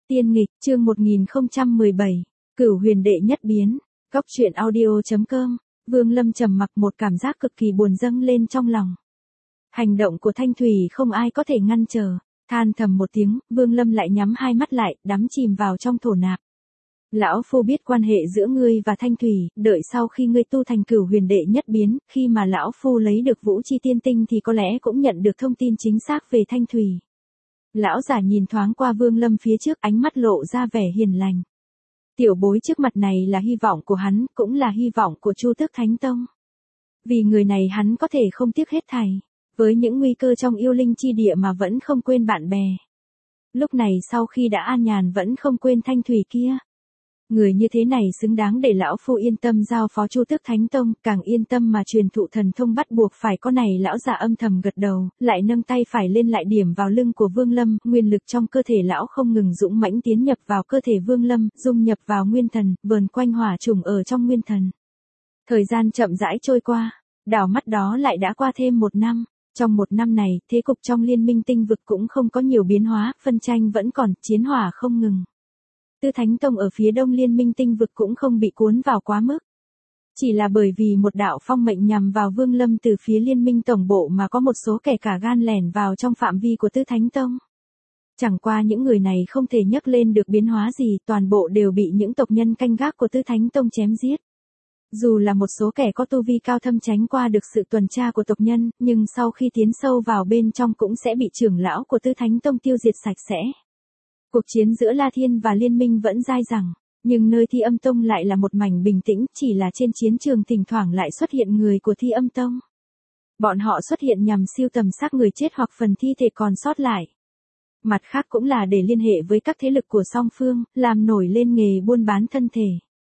Tiên nghịch, chương 1017, Cửu huyền đệ nhất biến, Góc truyện audio.com, Vương Lâm trầm mặc, một cảm giác cực kỳ buồn dâng lên trong lòng. Hành động của Thanh Thủy không ai có thể ngăn trở, than thầm một tiếng, Vương Lâm lại nhắm hai mắt lại, đắm chìm vào trong thổ nạp. Lão phu biết quan hệ giữa ngươi và Thanh Thủy, đợi sau khi ngươi tu thành Cửu huyền đệ nhất biến, khi mà lão phu lấy được Vũ Chi Tiên Tinh thì có lẽ cũng nhận được thông tin chính xác về Thanh Thủy. Lão giả nhìn thoáng qua Vương Lâm phía trước, ánh mắt lộ ra vẻ hiền lành. Tiểu bối trước mặt này là hy vọng của hắn, cũng là hy vọng của Chu Tước Thánh Tông. Vì người này hắn có thể không tiếc hết thảy, với những nguy cơ trong yêu linh chi địa mà vẫn không quên bạn bè. Lúc này sau khi đã an nhàn vẫn không quên Thanh Thủy kia. Người như thế này xứng đáng để lão phu yên tâm giao phó Chu Tước Thánh Tông, càng yên tâm mà truyền thụ thần thông bắt buộc phải có này. Lão giả âm thầm gật đầu, lại nâng tay phải lên lại điểm vào lưng của Vương Lâm, nguyên lực trong cơ thể lão không ngừng dũng mãnh tiến nhập vào cơ thể Vương Lâm, dung nhập vào nguyên thần, vờn quanh hỏa trùng ở trong nguyên thần. Thời gian chậm rãi trôi qua, đảo mắt đó lại đã qua thêm một năm. Trong một năm này, thế cục trong Liên Minh Tinh Vực cũng không có nhiều biến hóa, phân tranh vẫn còn, chiến hỏa không ngừng. Tư Thánh Tông ở phía đông Liên Minh Tinh Vực cũng không bị cuốn vào quá mức. Chỉ là bởi vì một đạo phong mệnh nhằm vào Vương Lâm từ phía Liên Minh Tổng Bộ mà có một số kẻ cả gan lẻn vào trong phạm vi của Tư Thánh Tông. Chẳng qua những người này không thể nhấc lên được biến hóa gì, toàn bộ đều bị những tộc nhân canh gác của Tư Thánh Tông chém giết. Dù là một số kẻ có tu vi cao thâm tránh qua được sự tuần tra của tộc nhân, nhưng sau khi tiến sâu vào bên trong cũng sẽ bị trưởng lão của Tư Thánh Tông tiêu diệt sạch sẽ. Cuộc chiến giữa La Thiên và Liên Minh vẫn dai dẳng, nhưng nơi Thi Âm Tông lại là một mảnh bình tĩnh, chỉ là trên chiến trường thỉnh thoảng lại xuất hiện người của Thi Âm Tông. Bọn họ xuất hiện nhằm siêu tầm xác người chết hoặc phần thi thể còn sót lại. Mặt khác cũng là để liên hệ với các thế lực của song phương, làm nổi lên nghề buôn bán thân thể.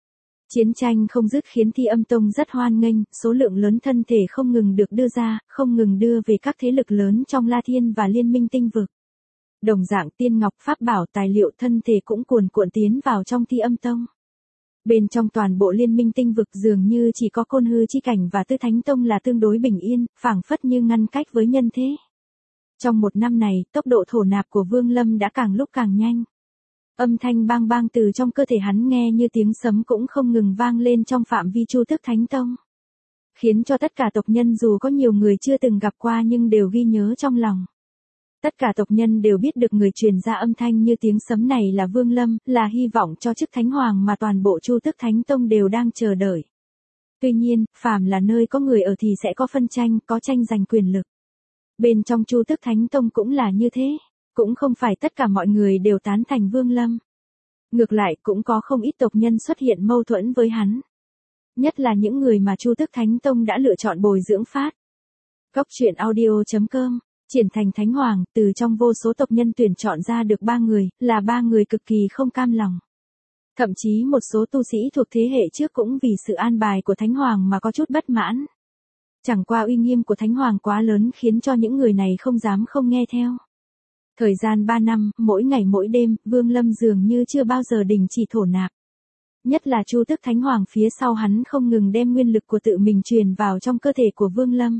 Chiến tranh không dứt khiến Thi Âm Tông rất hoan nghênh, số lượng lớn thân thể không ngừng được đưa ra, không ngừng đưa về các thế lực lớn trong La Thiên và Liên Minh Tinh Vực. Đồng dạng tiên ngọc, pháp bảo, tài liệu thân thể cũng cuồn cuộn tiến vào trong Thi Âm Tông. Bên trong toàn bộ Liên Minh Tinh Vực dường như chỉ có Côn Hư Chi Cảnh và Tư Thánh Tông là tương đối bình yên, phảng phất như ngăn cách với nhân thế. Trong một năm này, tốc độ thổ nạp của Vương Lâm đã càng lúc càng nhanh. Âm thanh bang bang từ trong cơ thể hắn nghe như tiếng sấm cũng không ngừng vang lên trong phạm vi Chu Tước Thánh Tông. Khiến cho tất cả tộc nhân dù có nhiều người chưa từng gặp qua nhưng đều ghi nhớ trong lòng. Tất cả tộc nhân đều biết được người truyền ra âm thanh như tiếng sấm này là Vương Lâm, là hy vọng cho chức Thánh Hoàng mà toàn bộ Chu Tước Thánh Tông đều đang chờ đợi. Tuy nhiên, phàm là nơi có người ở thì sẽ có phân tranh, có tranh giành quyền lực. Bên trong Chu Tước Thánh Tông cũng là như thế, cũng không phải tất cả mọi người đều tán thành Vương Lâm. Ngược lại cũng có không ít tộc nhân xuất hiện mâu thuẫn với hắn. Nhất là những người mà Chu Tước Thánh Tông đã lựa chọn bồi dưỡng phát. Góc truyện audio.com, triển thành Thánh Hoàng, từ trong vô số tộc nhân tuyển chọn ra được 3 người, là 3 người cực kỳ không cam lòng. Thậm chí một số tu sĩ thuộc thế hệ trước cũng vì sự an bài của Thánh Hoàng mà có chút bất mãn. Chẳng qua uy nghiêm của Thánh Hoàng quá lớn khiến cho những người này không dám không nghe theo. Thời gian 3 năm, mỗi ngày mỗi đêm, Vương Lâm dường như chưa bao giờ đình chỉ thổ nạp. Nhất là Chu Tước Thánh Hoàng phía sau hắn không ngừng đem nguyên lực của tự mình truyền vào trong cơ thể của Vương Lâm.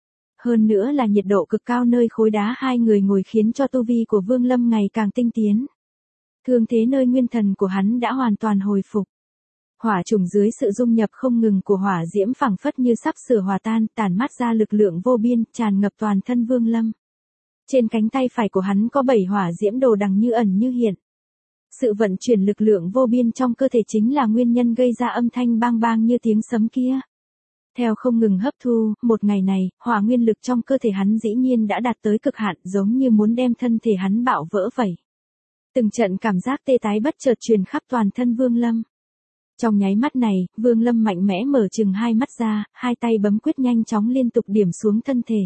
Hơn nữa là nhiệt độ cực cao nơi khối đá hai người ngồi khiến cho tu vi của Vương Lâm ngày càng tinh tiến. Thương thế nơi nguyên thần của hắn đã hoàn toàn hồi phục. Hỏa trùng dưới sự dung nhập không ngừng của hỏa diễm phảng phất như sắp sửa hòa tan, tản mát ra lực lượng vô biên, tràn ngập toàn thân Vương Lâm. Trên cánh tay phải của hắn có 7 hỏa diễm đồ đằng như ẩn như hiện. Sự vận chuyển lực lượng vô biên trong cơ thể chính là nguyên nhân gây ra âm thanh bang bang như tiếng sấm kia. Theo không ngừng hấp thu, một ngày này, hỏa nguyên lực trong cơ thể hắn dĩ nhiên đã đạt tới cực hạn, giống như muốn đem thân thể hắn bạo vỡ vậy. Từng trận cảm giác tê tái bất chợt truyền khắp toàn thân Vương Lâm. Trong nháy mắt này, Vương Lâm mạnh mẽ mở chừng hai mắt ra, hai tay bấm quyết nhanh chóng liên tục điểm xuống thân thể.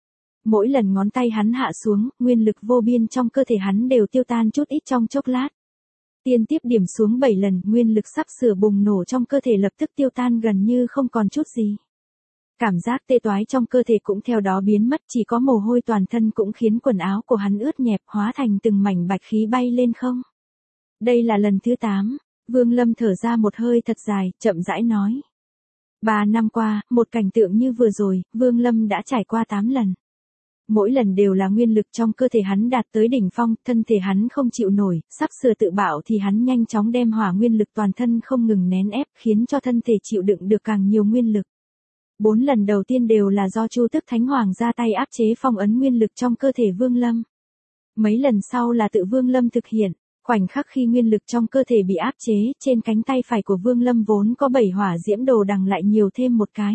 Mỗi lần ngón tay hắn hạ xuống, nguyên lực vô biên trong cơ thể hắn đều tiêu tan chút ít trong chốc lát. Liên tiếp điểm xuống 7 lần, nguyên lực sắp sửa bùng nổ trong cơ thể lập tức tiêu tan gần như không còn chút gì. Cảm giác tê toái trong cơ thể cũng theo đó biến mất, chỉ có mồ hôi toàn thân cũng khiến quần áo của hắn ướt nhẹp, hóa thành từng mảnh bạch khí bay lên không. Đây là lần thứ 8, Vương Lâm thở ra một hơi thật dài, chậm rãi nói. 3 năm qua, một cảnh tượng như vừa rồi, Vương Lâm đã trải qua 8 lần. Mỗi lần đều là nguyên lực trong cơ thể hắn đạt tới đỉnh phong, thân thể hắn không chịu nổi, sắp sửa tự bạo thì hắn nhanh chóng đem hỏa nguyên lực toàn thân không ngừng nén ép, khiến cho thân thể chịu đựng được càng nhiều nguyên lực. 4 lần đầu tiên đều là do Chu Tức Thánh Hoàng ra tay áp chế phong ấn nguyên lực trong cơ thể Vương Lâm. Mấy lần sau là tự Vương Lâm thực hiện. Khoảnh khắc khi nguyên lực trong cơ thể bị áp chế, trên cánh tay phải của Vương Lâm vốn có 7 hỏa diễm đồ đằng lại nhiều thêm một cái.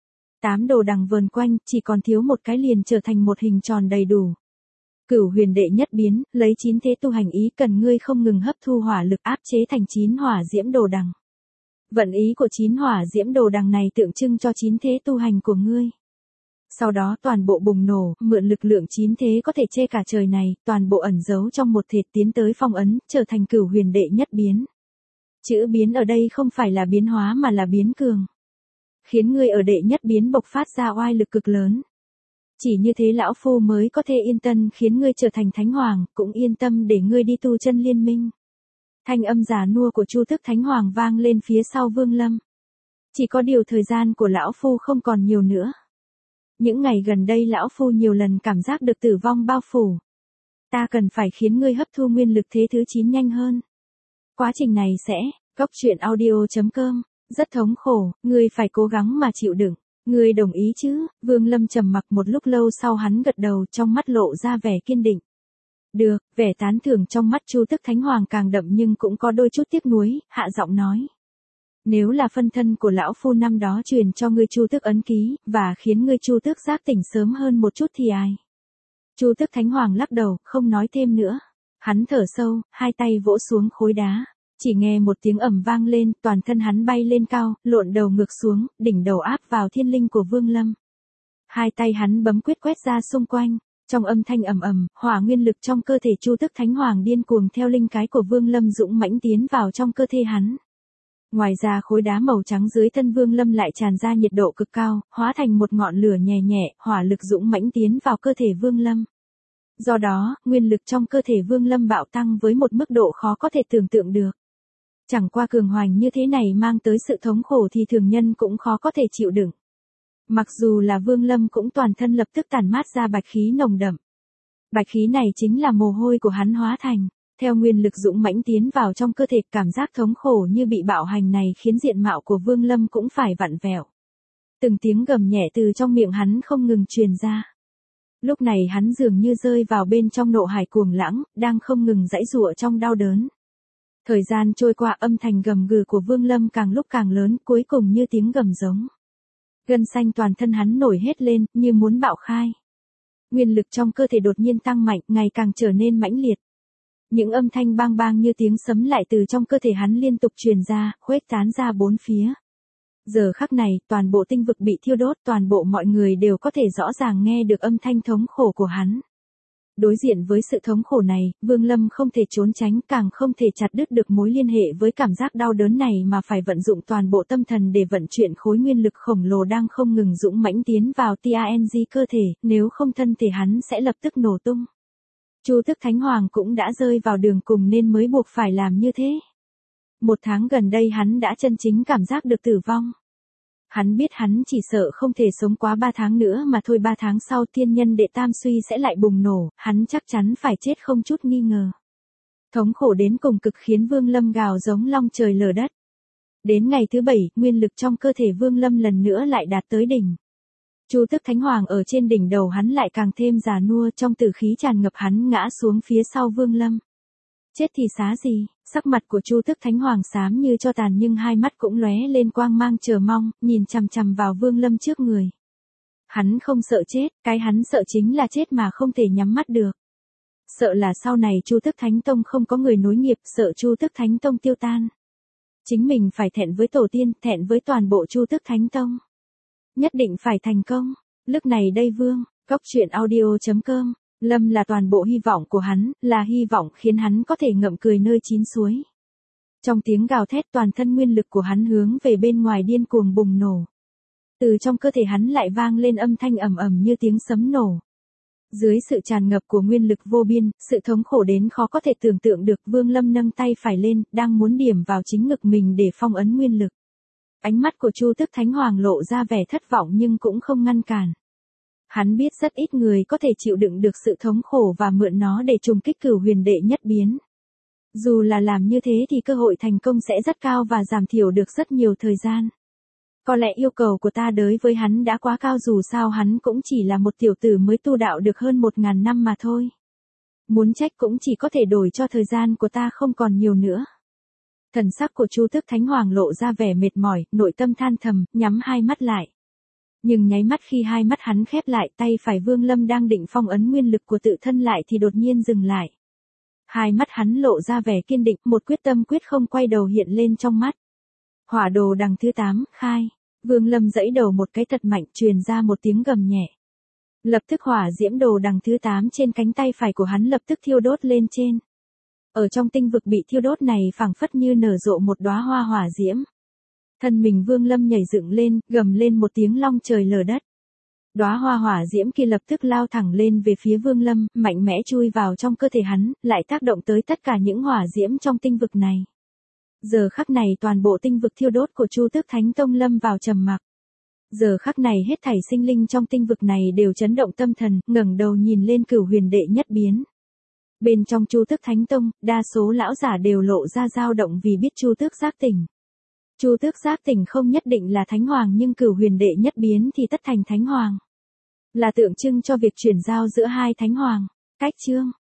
8 đồ đằng vờn quanh, chỉ còn thiếu một cái liền trở thành một hình tròn đầy đủ. Cửu huyền đệ nhất biến, lấy 9 thế tu hành ý cần ngươi không ngừng hấp thu hỏa lực áp chế thành 9 hỏa diễm đồ đằng. Vận ý của 9 hỏa diễm đồ đằng này tượng trưng cho 9 thế tu hành của ngươi. Sau đó toàn bộ bùng nổ, mượn lực lượng 9 thế có thể che cả trời này, toàn bộ ẩn giấu trong một thệt tiến tới phong ấn, trở thành cửu huyền đệ nhất biến. Chữ biến ở đây không phải là biến hóa mà là biến cường. Khiến ngươi ở đệ nhất biến bộc phát ra oai lực cực lớn. Chỉ như thế lão phu mới có thể yên tâm khiến ngươi trở thành thánh hoàng, cũng yên tâm để ngươi đi tu chân liên minh. Thanh âm già nua của Chu Tức Thánh Hoàng vang lên phía sau Vương Lâm. Chỉ có điều thời gian của lão phu không còn nhiều nữa. Những ngày gần đây lão phu nhiều lần cảm giác được tử vong bao phủ. Ta cần phải khiến ngươi hấp thu nguyên lực thế thứ 9 nhanh hơn. Quá trình này sẽ, goctruyện.audio.com, rất thống khổ, ngươi phải cố gắng mà chịu đựng. Ngươi đồng ý chứ? Vương Lâm trầm mặc một lúc lâu sau hắn gật đầu, trong mắt lộ ra vẻ kiên định. Được, vẻ tán thưởng trong mắt Chu Tức Thánh Hoàng càng đậm nhưng cũng có đôi chút tiếc nuối, hạ giọng nói. Nếu là phân thân của lão phu năm đó truyền cho ngươi Chu Tức ấn ký, và khiến ngươi Chu Tức giác tỉnh sớm hơn một chút thì ai? Chu Tức Thánh Hoàng lắc đầu, không nói thêm nữa. Hắn thở sâu, hai tay vỗ xuống khối đá. Chỉ nghe một tiếng ầm vang lên, toàn thân hắn bay lên cao, lộn đầu ngược xuống, đỉnh đầu áp vào thiên linh của Vương Lâm. Hai tay hắn bấm quyết quét ra xung quanh. Trong âm thanh ầm ầm, hỏa nguyên lực trong cơ thể Chu Tức Thánh Hoàng điên cuồng theo linh cái của Vương Lâm dũng mãnh tiến vào trong cơ thể hắn. Ngoài ra khối đá màu trắng dưới thân Vương Lâm lại tràn ra nhiệt độ cực cao, hóa thành một ngọn lửa nhẹ nhẹ, hỏa lực dũng mãnh tiến vào cơ thể Vương Lâm. Do đó, nguyên lực trong cơ thể Vương Lâm bạo tăng với một mức độ khó có thể tưởng tượng được. Chẳng qua cường hoành như thế này mang tới sự thống khổ thì thường nhân cũng khó có thể chịu đựng. Mặc dù là Vương Lâm cũng toàn thân lập tức tản mát ra bạch khí nồng đậm. Bạch khí này chính là mồ hôi của hắn hóa thành. Theo nguyên lực dũng mãnh tiến vào trong cơ thể, cảm giác thống khổ như bị bạo hành này khiến diện mạo của Vương Lâm cũng phải vặn vẹo. Từng tiếng gầm nhẹ từ trong miệng hắn không ngừng truyền ra. Lúc này hắn dường như rơi vào bên trong nộ hải cuồng lãng, đang không ngừng giãy giụa trong đau đớn. Thời gian trôi qua, âm thanh gầm gừ của Vương Lâm càng lúc càng lớn, cuối cùng như tiếng gầm giống. Gân xanh toàn thân hắn nổi hết lên, như muốn bạo khai. Nguyên lực trong cơ thể đột nhiên tăng mạnh, ngày càng trở nên mãnh liệt. Những âm thanh bang bang như tiếng sấm lại từ trong cơ thể hắn liên tục truyền ra, khuếch tán ra bốn phía. Giờ khắc này, toàn bộ tinh vực bị thiêu đốt, toàn bộ mọi người đều có thể rõ ràng nghe được âm thanh thống khổ của hắn. Đối diện với sự thống khổ này, Vương Lâm không thể trốn tránh, càng không thể chặt đứt được mối liên hệ với cảm giác đau đớn này mà phải vận dụng toàn bộ tâm thần để vận chuyển khối nguyên lực khổng lồ đang không ngừng dũng mãnh tiến vào TANG cơ thể, nếu không thân thể hắn sẽ lập tức nổ tung. Chu Tức Thánh Hoàng cũng đã rơi vào đường cùng nên mới buộc phải làm như thế. 1 tháng gần đây hắn đã chân chính cảm giác được tử vong. Hắn biết hắn chỉ sợ không thể sống quá 3 tháng nữa mà thôi, 3 tháng sau thiên nhân đệ tam suy sẽ lại bùng nổ, hắn chắc chắn phải chết không chút nghi ngờ. Thống khổ đến cùng cực khiến Vương Lâm gào giống long trời lở đất. Đến ngày thứ 7, nguyên lực trong cơ thể Vương Lâm lần nữa lại đạt tới đỉnh. Chu Tức Thánh Hoàng ở trên đỉnh đầu hắn lại càng thêm già nua, trong tử khí tràn ngập, hắn ngã xuống phía sau Vương Lâm. Chết thì xá gì, sắc mặt của Chu Tức Thánh Hoàng xám như tro tàn nhưng hai mắt cũng lóe lên quang mang chờ mong, nhìn chằm chằm vào Vương Lâm trước người. Hắn không sợ chết, cái hắn sợ chính là chết mà không thể nhắm mắt được. Sợ là sau này Chu Tức Thánh Tông không có người nối nghiệp, sợ Chu Tức Thánh Tông tiêu tan. Chính mình phải thẹn với tổ tiên, thẹn với toàn bộ Chu Tức Thánh Tông. Nhất định phải thành công. Lúc này đây Vương, goctruyện.audio.com, Lâm là toàn bộ hy vọng của hắn, là hy vọng khiến hắn có thể ngậm cười nơi chín suối. Trong tiếng gào thét, toàn thân nguyên lực của hắn hướng về bên ngoài điên cuồng bùng nổ. Từ trong cơ thể hắn lại vang lên âm thanh ầm ầm như tiếng sấm nổ. Dưới sự tràn ngập của nguyên lực vô biên, sự thống khổ đến khó có thể tưởng tượng được, Vương Lâm nâng tay phải lên, đang muốn điểm vào chính ngực mình để phong ấn nguyên lực. Ánh mắt của Chu Tức Thánh Hoàng lộ ra vẻ thất vọng nhưng cũng không ngăn cản. Hắn biết rất ít người có thể chịu đựng được sự thống khổ và mượn nó để trùng kích Cửu Huyền Đệ Nhất Biến. Dù là làm như thế thì cơ hội thành công sẽ rất cao và giảm thiểu được rất nhiều thời gian. Có lẽ yêu cầu của ta đối với hắn đã quá cao, dù sao hắn cũng chỉ là một tiểu tử mới tu đạo được hơn 1000 năm mà thôi. Muốn trách cũng chỉ có thể đổi cho thời gian của ta không còn nhiều nữa. Thần sắc của Chu Tước Thánh Hoàng lộ ra vẻ mệt mỏi, nội tâm than thầm, nhắm hai mắt lại. Nhưng nháy mắt khi hai mắt hắn khép lại, tay phải Vương Lâm đang định phong ấn nguyên lực của tự thân lại thì đột nhiên dừng lại. Hai mắt hắn lộ ra vẻ kiên định, một quyết tâm quyết không quay đầu hiện lên trong mắt. Hỏa đồ đằng thứ 8, khai. Vương Lâm giãy đầu một cái thật mạnh, truyền ra một tiếng gầm nhẹ. Lập tức hỏa diễm đồ đằng thứ 8 trên cánh tay phải của hắn lập tức thiêu đốt lên trên. Ở trong tinh vực bị thiêu đốt này phảng phất như nở rộ một đóa hoa hỏa diễm. Thân mình Vương Lâm nhảy dựng lên, gầm lên một tiếng long trời lở đất. Đóa hoa hỏa diễm kia lập tức lao thẳng lên về phía Vương Lâm, mạnh mẽ chui vào trong cơ thể hắn, lại tác động tới tất cả những hỏa diễm trong tinh vực này. Giờ khắc này toàn bộ tinh vực thiêu đốt của Chu Tước Thánh Tông lâm vào trầm mặc. Giờ khắc này hết thảy sinh linh trong tinh vực này đều chấn động tâm thần, ngẩng đầu nhìn lên Cửu Huyền Đệ Nhất Biến. Bên trong Chu Tước Thánh Tông, đa số lão giả đều lộ ra dao động vì biết Chu Tước giác tỉnh. Chu Tước giác tỉnh không nhất định là Thánh Hoàng, nhưng Cửu Huyền Đệ Nhất Biến thì tất thành Thánh Hoàng. Là tượng trưng cho việc chuyển giao giữa hai Thánh Hoàng. Cách chương